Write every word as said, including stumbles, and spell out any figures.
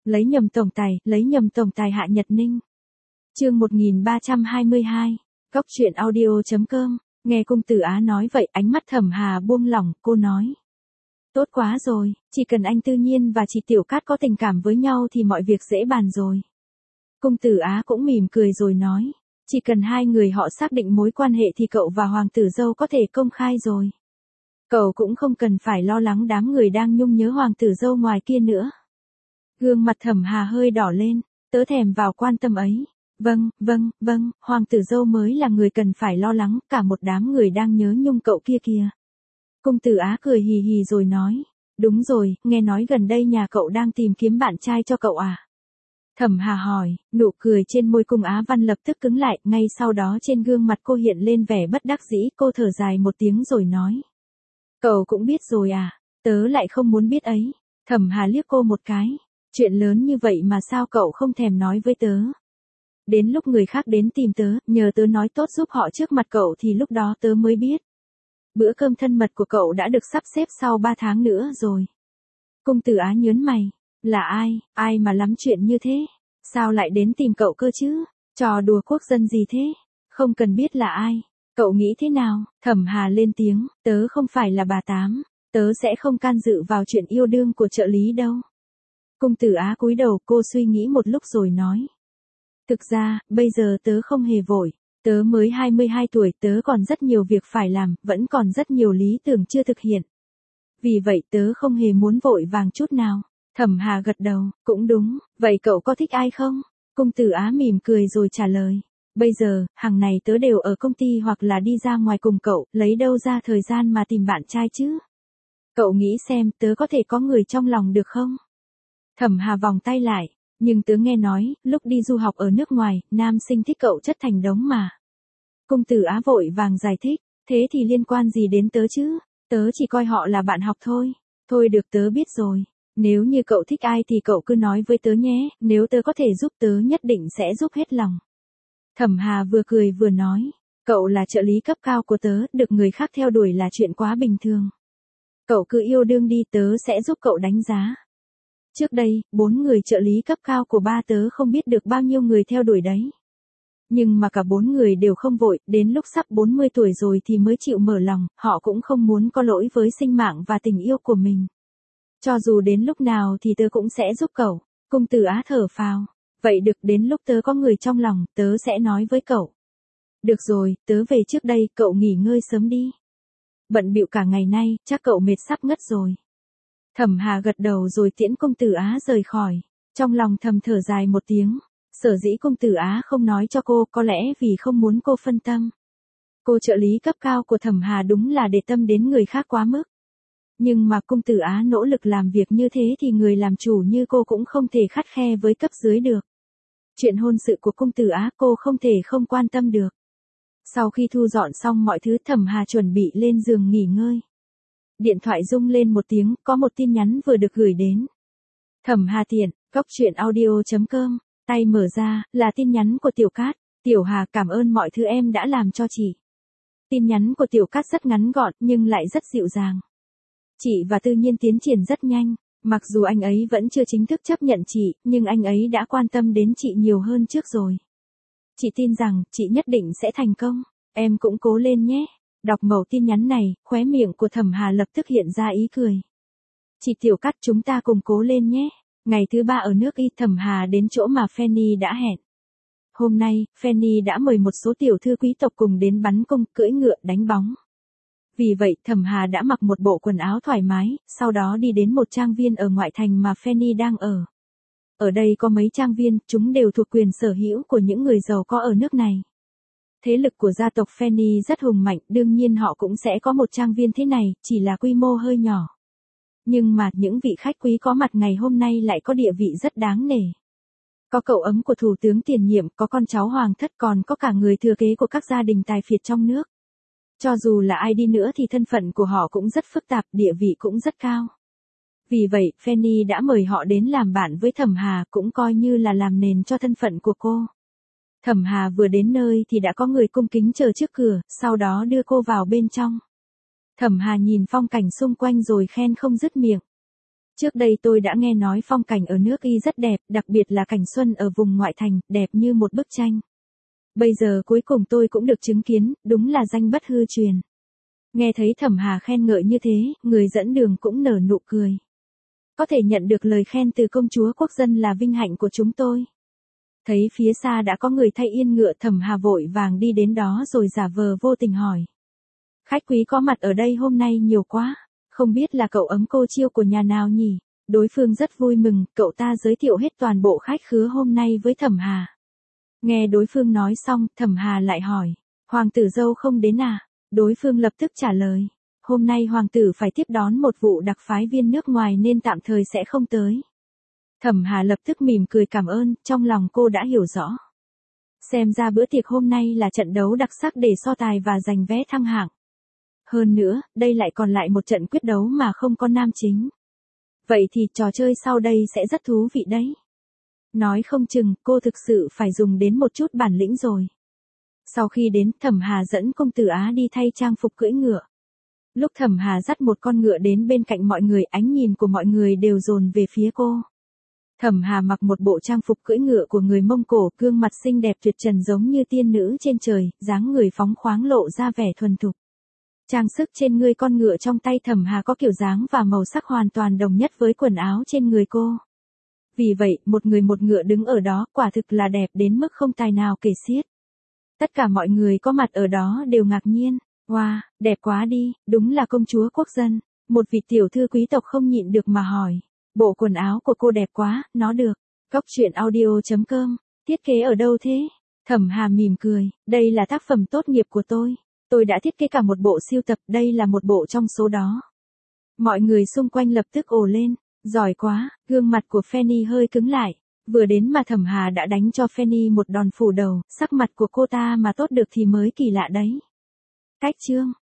Lấy nhầm tổng tài, lấy nhầm tổng tài Hạ Nhật Ninh. Chương một nghìn ba trăm hai mươi hai, Góc truyện audio chấm com. Nghe công tử Á nói vậy, ánh mắt Thẩm Hà buông lỏng, cô nói: "Tốt quá rồi, chỉ cần anh Tư Nhiên và chị Tiểu Cát có tình cảm với nhau thì mọi việc dễ bàn rồi." Công tử Á cũng mỉm cười rồi nói: "Chỉ cần hai người họ xác định mối quan hệ thì cậu và hoàng tử dâu có thể công khai rồi. Cậu cũng không cần phải lo lắng đám người đang nhung nhớ hoàng tử dâu ngoài kia nữa." Gương mặt Thẩm Hà hơi đỏ lên, "Tớ thèm vào quan tâm ấy. Vâng, vâng, vâng, hoàng tử dâu mới là người cần phải lo lắng, cả một đám người đang nhớ nhung cậu kia kìa." Công tử Á cười hì hì rồi nói: "Đúng rồi, nghe nói gần đây nhà cậu đang tìm kiếm bạn trai cho cậu à?" Thẩm Hà hỏi, nụ cười trên môi Cung Á Văn lập tức cứng lại, ngay sau đó trên gương mặt cô hiện lên vẻ bất đắc dĩ, cô thở dài một tiếng rồi nói: "Cậu cũng biết rồi à, tớ lại không muốn biết ấy." Thẩm Hà liếc cô một cái, "Chuyện lớn như vậy mà sao cậu không thèm nói với tớ? Đến lúc người khác đến tìm tớ, nhờ tớ nói tốt giúp họ trước mặt cậu thì lúc đó tớ mới biết. Bữa cơm thân mật của cậu đã được sắp xếp sau ba tháng nữa rồi." Công tử Á nhớn mày, "Là ai, ai mà lắm chuyện như thế? Sao lại đến tìm cậu cơ chứ? Trò đùa quốc dân gì thế? Không cần biết là ai. Cậu nghĩ thế nào?" Thẩm Hà lên tiếng, "Tớ không phải là bà Tám, tớ sẽ không can dự vào chuyện yêu đương của trợ lý đâu." Công tử Á cúi đầu, cô suy nghĩ một lúc rồi nói: "Thực ra, bây giờ tớ không hề vội. Tớ mới hai mươi hai tuổi, tớ còn rất nhiều việc phải làm, vẫn còn rất nhiều lý tưởng chưa thực hiện. Vì vậy tớ không hề muốn vội vàng chút nào." Thẩm Hà gật đầu, "Cũng đúng, vậy cậu có thích ai không?" Công tử Á mỉm cười rồi trả lời: "Bây giờ, hàng ngày tớ đều ở công ty hoặc là đi ra ngoài cùng cậu, lấy đâu ra thời gian mà tìm bạn trai chứ? Cậu nghĩ xem, tớ có thể có người trong lòng được không?" Thẩm Hà vòng tay lại, "Nhưng tớ nghe nói, lúc đi du học ở nước ngoài, nam sinh thích cậu chất thành đống mà." Công tử Á vội vàng giải thích: "Thế thì liên quan gì đến tớ chứ? Tớ chỉ coi họ là bạn học thôi." "Thôi được, tớ biết rồi. Nếu như cậu thích ai thì cậu cứ nói với tớ nhé, nếu tớ có thể giúp tớ nhất định sẽ giúp hết lòng." Thẩm Hà vừa cười vừa nói: "Cậu là trợ lý cấp cao của tớ, được người khác theo đuổi là chuyện quá bình thường. Cậu cứ yêu đương đi, tớ sẽ giúp cậu đánh giá. Trước đây, bốn người trợ lý cấp cao của ba tớ không biết được bao nhiêu người theo đuổi đấy. Nhưng mà cả bốn người đều không vội, đến lúc sắp bốn mươi tuổi rồi thì mới chịu mở lòng, họ cũng không muốn có lỗi với sinh mạng và tình yêu của mình. Cho dù đến lúc nào thì tớ cũng sẽ giúp cậu." Công tử Á thở phào, "Vậy được, đến lúc tớ có người trong lòng, tớ sẽ nói với cậu." "Được rồi, tớ về trước đây, cậu nghỉ ngơi sớm đi. Bận bịu cả ngày nay, chắc cậu mệt sắp ngất rồi." Thẩm Hà gật đầu rồi tiễn công tử Á rời khỏi. Trong lòng thầm thở dài một tiếng. Sở dĩ công tử Á không nói cho cô, có lẽ vì không muốn cô phân tâm. Cô trợ lý cấp cao của Thẩm Hà đúng là để tâm đến người khác quá mức. Nhưng mà công tử Á nỗ lực làm việc như thế thì người làm chủ như cô cũng không thể khắt khe với cấp dưới được. Chuyện hôn sự của công tử Á cô không thể không quan tâm được. Sau khi thu dọn xong mọi thứ, Thẩm Hà chuẩn bị lên giường nghỉ ngơi. Điện thoại rung lên một tiếng, có một tin nhắn vừa được gửi đến. Thẩm Hà Thiện, Góc truyện audio chấm com. Tay mở ra, là tin nhắn của Tiểu Cát: "Tiểu Hà, cảm ơn mọi thứ em đã làm cho chị." Tin nhắn của Tiểu Cát rất ngắn gọn nhưng lại rất dịu dàng. "Chị và Tư Nhiên tiến triển rất nhanh, mặc dù anh ấy vẫn chưa chính thức chấp nhận chị, nhưng anh ấy đã quan tâm đến chị nhiều hơn trước rồi. Chị tin rằng, chị nhất định sẽ thành công, em cũng cố lên nhé." Đọc mẩu tin nhắn này, khóe miệng của Thẩm Hà lập tức hiện ra ý cười. "Chị Tiểu Cát, chúng ta cùng cố lên nhé." Ngày thứ ba ở nước Y, Thẩm Hà đến chỗ mà Fanny đã hẹn. Hôm nay, Fanny đã mời một số tiểu thư quý tộc cùng đến bắn cung, cưỡi ngựa, đánh bóng. Vì vậy, Thẩm Hà đã mặc một bộ quần áo thoải mái, sau đó đi đến một trang viên ở ngoại thành mà Fanny đang ở. Ở đây có mấy trang viên, chúng đều thuộc quyền sở hữu của những người giàu có ở nước này. Thế lực của gia tộc Fanny rất hùng mạnh, đương nhiên họ cũng sẽ có một trang viên thế này, chỉ là quy mô hơi nhỏ. Nhưng mà, những vị khách quý có mặt ngày hôm nay lại có địa vị rất đáng nể. Có cậu ấm của thủ tướng tiền nhiệm, có con cháu hoàng thất, còn có cả người thừa kế của các gia đình tài phiệt trong nước. Cho dù là ai đi nữa thì thân phận của họ cũng rất phức tạp, địa vị cũng rất cao. Vì vậy, Fanny đã mời họ đến làm bạn với Thẩm Hà, cũng coi như là làm nền cho thân phận của cô. Thẩm Hà vừa đến nơi thì đã có người cung kính chờ trước cửa, sau đó đưa cô vào bên trong. Thẩm Hà nhìn phong cảnh xung quanh rồi khen không dứt miệng. Trước đây tôi đã nghe nói phong cảnh ở nước Y rất đẹp, đặc biệt là cảnh xuân ở vùng ngoại thành, đẹp như một bức tranh. Bây giờ cuối cùng tôi cũng được chứng kiến, đúng là danh bất hư truyền. Nghe thấy Thẩm Hà khen ngợi như thế, người dẫn đường cũng nở nụ cười. Có thể nhận được lời khen từ công chúa quốc dân là vinh hạnh của chúng tôi. Thấy phía xa đã có người thay yên ngựa, Thẩm Hà vội vàng đi đến đó rồi giả vờ vô tình hỏi. Khách quý có mặt ở đây hôm nay nhiều quá, không biết là cậu ấm cô Chiêu của nhà nào nhỉ? Đối phương rất vui mừng, cậu ta giới thiệu hết toàn bộ khách khứa hôm nay với Thẩm Hà. Nghe đối phương nói xong, Thẩm Hà lại hỏi, hoàng tử dâu không đến à? Đối phương lập tức trả lời, hôm nay hoàng tử phải tiếp đón một vụ đặc phái viên nước ngoài nên tạm thời sẽ không tới. Thẩm Hà lập tức mỉm cười cảm ơn, trong lòng cô đã hiểu rõ. Xem ra bữa tiệc hôm nay là trận đấu đặc sắc để so tài và giành vé thăng hạng. Hơn nữa, đây lại còn lại một trận quyết đấu mà không có nam chính. Vậy thì trò chơi sau đây sẽ rất thú vị đấy. Nói không chừng, cô thực sự phải dùng đến một chút bản lĩnh rồi. Sau khi đến, Thẩm Hà dẫn công tử Á đi thay trang phục cưỡi ngựa. Lúc Thẩm Hà dắt một con ngựa đến bên cạnh mọi người, ánh nhìn của mọi người đều dồn về phía cô. Thẩm Hà mặc một bộ trang phục cưỡi ngựa của người Mông Cổ, gương mặt xinh đẹp tuyệt trần giống như tiên nữ trên trời, dáng người phóng khoáng lộ ra vẻ thuần thục. Trang sức trên người con ngựa trong tay Thẩm Hà có kiểu dáng và màu sắc hoàn toàn đồng nhất với quần áo trên người cô. Vì vậy, một người một ngựa đứng ở đó, quả thực là đẹp đến mức không tài nào kể xiết. Tất cả mọi người có mặt ở đó đều ngạc nhiên. Wow, đẹp quá đi, đúng là công chúa quốc dân. Một vị tiểu thư quý tộc không nhịn được mà hỏi. Bộ quần áo của cô đẹp quá, nó được. Cóc truyện audio chấm com, thiết kế ở đâu thế? Thẩm Hà mỉm cười, đây là tác phẩm tốt nghiệp của tôi. Tôi đã thiết kế cả một bộ siêu tập, đây là một bộ trong số đó. Mọi người xung quanh lập tức ồ lên, giỏi quá, gương mặt của Fanny hơi cứng lại. Vừa đến mà Thẩm Hà đã đánh cho Fanny một đòn phủ đầu, sắc mặt của cô ta mà tốt được thì mới kỳ lạ đấy. Cách chương